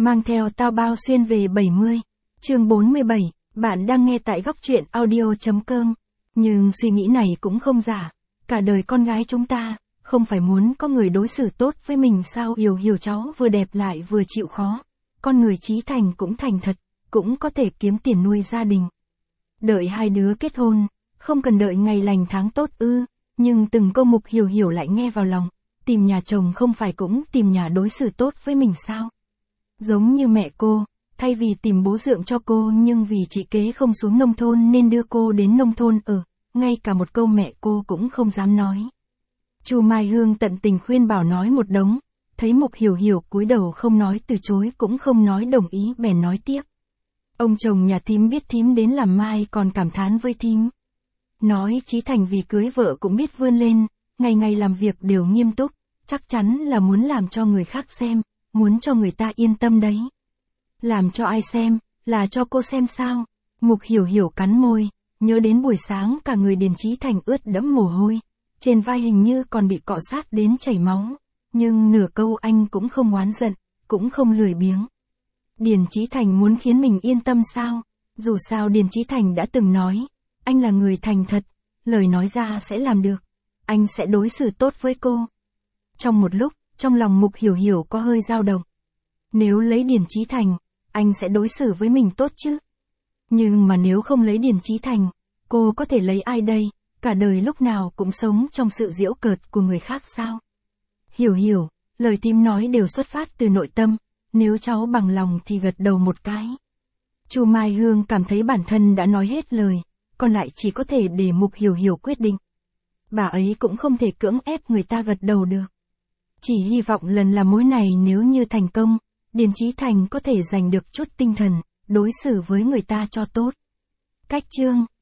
Mang theo tao bao xuyên về 70. Chương 47, bạn đang nghe tại góc truyện audio.com. Nhưng suy nghĩ này cũng không giả. Cả đời con gái chúng ta, không phải muốn có người đối xử tốt với mình sao? Hiểu cháu vừa đẹp lại vừa chịu khó. Con người chí thành cũng thành thật, cũng có thể kiếm tiền nuôi gia đình. Đợi hai đứa kết hôn, không cần đợi ngày lành tháng tốt ư. Nhưng từng câu Mục Hiểu lại nghe vào lòng. Tìm nhà chồng không phải cũng tìm nhà đối xử tốt với mình sao? Giống như mẹ cô, thay vì tìm bố dượng cho cô nhưng vì chị kế không xuống nông thôn nên đưa cô đến nông thôn ở, ngay cả một câu mẹ cô cũng không dám nói. Chu Mai Hương tận tình khuyên bảo nói một đống, thấy Mục Hiểu cúi đầu không nói từ chối cũng không nói đồng ý bèn nói tiếp. Ông chồng nhà thím biết thím đến làm mai còn cảm thán với thím. Nói Chí Thành vì cưới vợ cũng biết vươn lên, ngày làm việc đều nghiêm túc, chắc chắn là muốn làm cho người khác xem, muốn cho người ta yên tâm đấy. Làm cho ai xem, là cho cô xem sao? Mục Hiểu cắn môi, nhớ đến buổi sáng cả người Điền Chí Thành ướt đẫm mồ hôi, trên vai hình như còn bị cọ sát đến chảy máu, nhưng nửa câu anh cũng không oán giận, cũng không lười biếng. Điền Chí Thành muốn khiến mình yên tâm sao? Dù sao Điền Chí Thành đã từng nói, anh là người thành thật, lời nói ra sẽ làm được, anh sẽ đối xử tốt với cô. Trong một lúc, trong lòng Mục Hiểu có hơi dao động. Nếu lấy Điền Chí Thành, anh sẽ đối xử với mình tốt chứ? Nhưng mà nếu không lấy Điền Chí Thành, cô có thể lấy ai đây? Cả đời lúc nào cũng sống trong sự giễu cợt của người khác sao? Hiểu, lời thím nói đều xuất phát từ nội tâm, nếu cháu bằng lòng thì gật đầu một cái. Chu Mai Hương cảm thấy bản thân đã nói hết lời, còn lại chỉ có thể để Mục Hiểu quyết định. Bà ấy cũng không thể cưỡng ép người ta gật đầu được. Chỉ hy vọng lần làm mối này nếu như thành công, Điền Chí Thành có thể giành được chút tinh thần, đối xử với người ta cho tốt. Cách chương